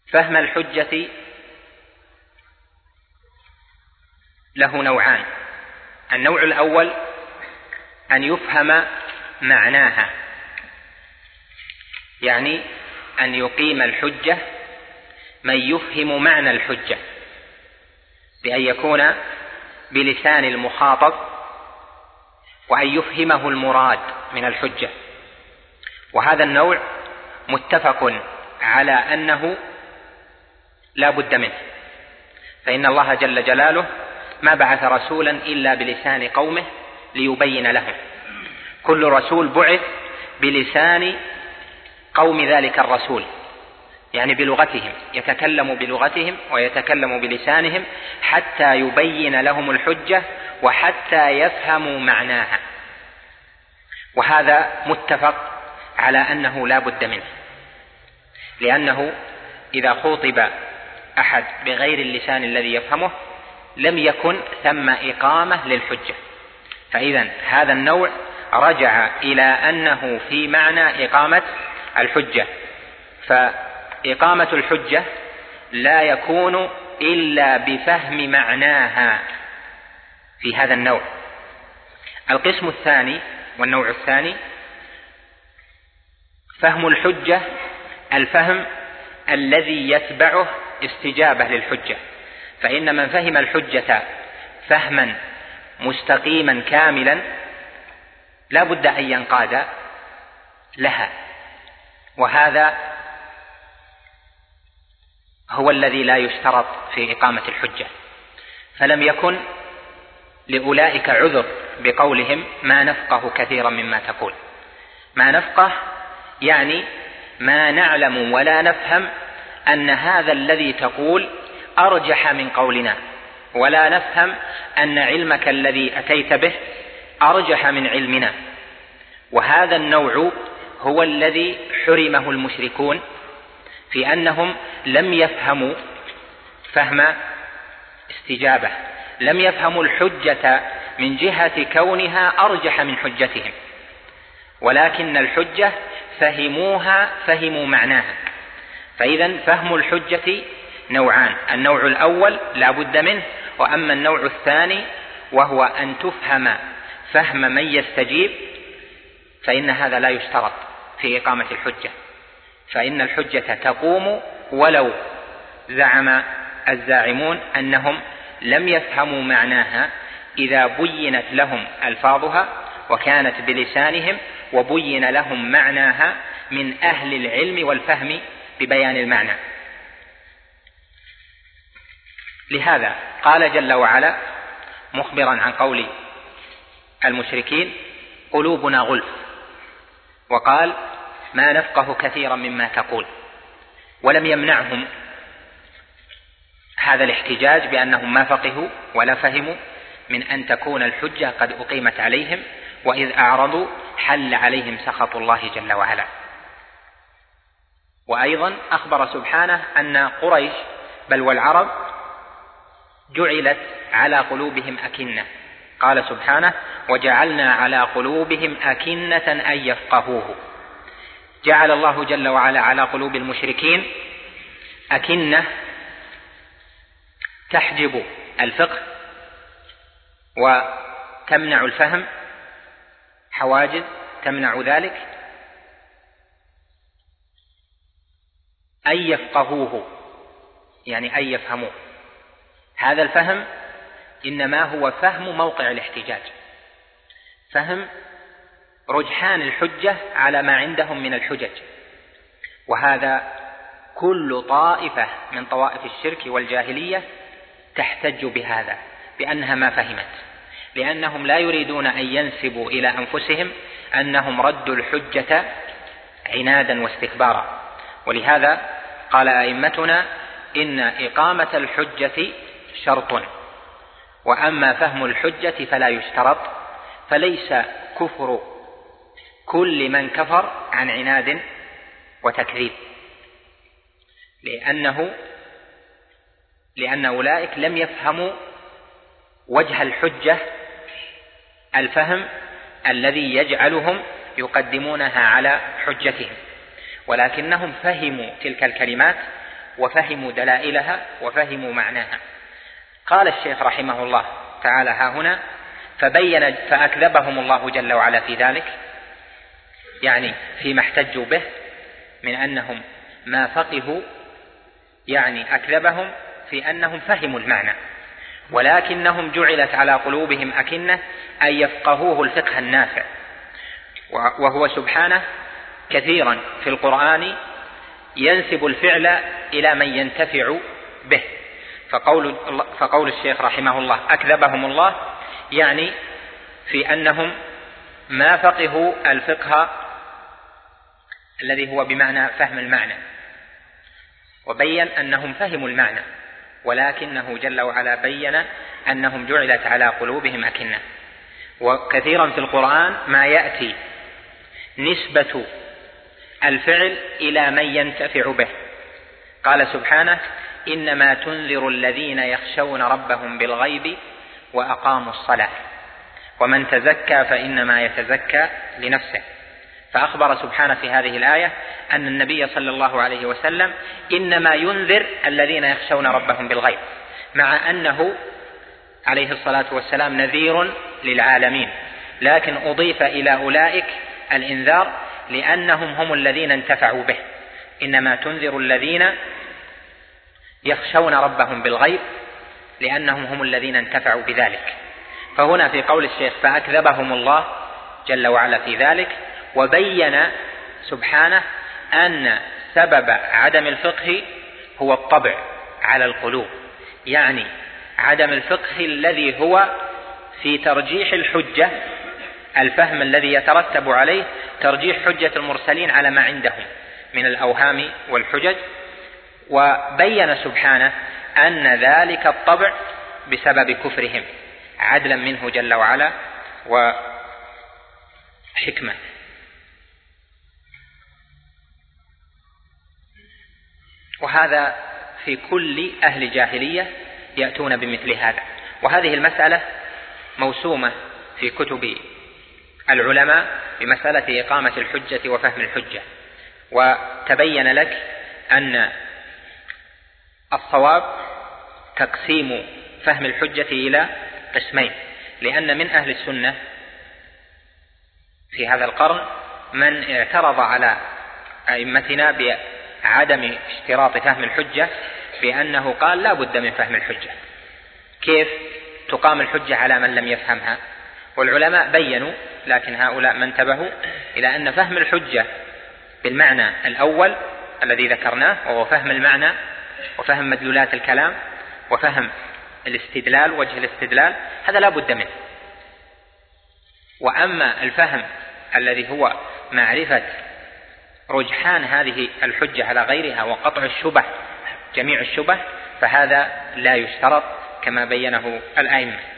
فهم الحجة له نوعان. النوع الأول أن يفهم معناها، يعني أن يقيم الحجة من يفهم معنى الحجة، بأن يكون بلسان المخاطب وأن يفهمه المراد من الحجة. وهذا النوع متفق على أنه لا بد منه، فإن الله جل جلاله ما بعث رسولا إلا بلسان قومه ليبين لهم. كل رسول بعث بلسان قوم ذلك الرسول، يعني بلغتهم، يتكلم بلغتهم ويتكلم بلسانهم حتى يبين لهم الحجة وحتى يفهموا معناها. وهذا متفق على أنه لا بد منه، لأنه إذا خوطب أحد بغير اللسان الذي يفهمه لم يكن ثم إقامة للحجة. فإذا هذا النوع رجع إلى أنه في معنى إقامة الحجة، فإقامة الحجة لا يكون إلا بفهم معناها في هذا النوع. القسم الثاني والنوع الثاني فهم الحجة الفهم الذي يتبعه استجابة للحجة، فإن من فهم الحجة فهما مستقيما كاملا لا بد أن ينقاد لها، وهذا هو الذي لا يشترط في إقامة الحجة. فلم يكن لأولئك عذر بقولهم ما نفقه كثيرا مما تقول. ما نفقه يعني ما نعلم ولا نفهم أن هذا الذي تقول أرجح من قولنا، ولا نفهم أن علمك الذي أتيت به أرجح من علمنا. وهذا النوع هو الذي حرمه المشركون، في أنهم لم يفهموا فهم استجابة، لم يفهموا الحجة من جهة كونها أرجح من حجتهم، ولكن الحجة فهموا معناها. فإذا فهم الحجة نوعان: النوع الأول لا بد منه، وأما النوع الثاني وهو أن تفهم فهم من يستجيب فإن هذا لا يشترط في إقامة الحجة، فإن الحجة تقوم ولو زعم الزاعمون أنهم لم يفهموا معناها إذا بينت لهم ألفاظها وكانت بلسانهم وبين لهم معناها من أهل العلم والفهم ببيان المعنى. لهذا قال جل وعلا مخبرا عن قول المشركين: قلوبنا غلف، وقال: ما نفقه كثيرا مما تقول. ولم يمنعهم هذا الاحتجاج بأنهم ما فقهوا ولا فهموا من أن تكون الحجة قد أقيمت عليهم، وإذ أعرضوا حل عليهم سخط الله جل وعلا. وأيضا أخبر سبحانه أن قريش بل والعرب جعلت على قلوبهم أكنة، قال سبحانه: وجعلنا على قلوبهم أكنة أن يفقهوه. جعل الله جل وعلا على قلوب المشركين أكنة تحجب الفقه وتمنع الفهم، حواجز تمنع ذلك، أن يفقهوه يعني أن يفهموه. هذا الفهم إنما هو فهم موقع الاحتجاج، فهم رجحان الحجة على ما عندهم من الحجج. وهذا كل طائفة من طوائف الشرك والجاهلية تحتج بهذا، بأنها ما فهمت، لأنهم لا يريدون أن ينسبوا إلى أنفسهم أنهم ردوا الحجة عنادا واستكبارا. ولهذا قال أئمتنا: إن إقامة الحجة شرط، وأما فهم الحجة فلا يشترط. فليس كفر كل من كفر عن عناد وتكذيب، لأن أولئك لم يفهموا وجه الحجة الفهم الذي يجعلهم يقدمونها على حجتهم، ولكنهم فهموا تلك الكلمات وفهموا دلائلها وفهموا معناها. قال الشيخ رحمه الله تعالى ها هنا: فأكذبهم الله جل وعلا في ذلك، يعني فيما احتجوا به من أنهم ما فقهوا، يعني أكذبهم في أنهم فهموا المعنى، ولكنهم جعلت على قلوبهم أكنة أن يفقهوه الفقه النافع، وهو سبحانه كثيرا في القرآن ينسب الفعل إلى من ينتفع به. فقول الشيخ رحمه الله أكذبهم الله يعني في أنهم ما فقهوا الفقه الذي هو بمعنى فهم المعنى، وبين أنهم فهموا المعنى، ولكنه جل وعلا بين أنهم جعلت على قلوبهم أكنة. وكثيرا في القرآن ما يأتي نسبة الفعل إلى من ينتفع به. قال سبحانه: إنما تنذر الذين يخشون ربهم بالغيب وأقاموا الصلاة ومن تزكى فإنما يتزكى لنفسه. فأخبر سبحانه في هذه الآية أن النبي صلى الله عليه وسلم إنما ينذر الذين يخشون ربهم بالغيب، مع أنه عليه الصلاة والسلام نذير للعالمين، لكن أضيف إلى أولئك الإنذار لأنهم هم الذين انتفعوا به. إنما تنذر الذين يخشون ربهم بالغيب لأنهم هم الذين انتفعوا بذلك. فهنا في قول الشيخ فأكذبهم الله جل وعلا في ذلك، وبين سبحانه أن سبب عدم الفقه هو الطبع على القلوب، يعني عدم الفقه الذي هو في ترجيح الحجة، الفهم الذي يترتب عليه ترجيح حجة المرسلين على ما عندهم من الأوهام والحجج. وبين سبحانه أن ذلك الطبع بسبب كفرهم عدلا منه جل وعلا وحكمة. وهذا في كل أهل جاهلية يأتون بمثل هذا. وهذه المسألة موسومة في كتب العلماء بمسألة إقامة الحجة وفهم الحجة. وتبين لك أن الصواب تقسيم فهم الحجة إلى قسمين، لأن من أهل السنة في هذا القرن من اعترض على أئمتنا بعدم اشتراط فهم الحجة، بأنه قال لا بد من فهم الحجة، كيف تقام الحجة على من لم يفهمها؟ والعلماء بيّنوا، لكن هؤلاء ما انتبهوا إلى أن فهم الحجة بالمعنى الأول الذي ذكرناه، وهو فهم المعنى وفهم مدلولات الكلام وفهم الاستدلال وجه الاستدلال، هذا لا بد منه. وأما الفهم الذي هو معرفة رجحان هذه الحجة على غيرها وقطع الشبه جميع الشبه، فهذا لا يشترط كما بينه الأئمة.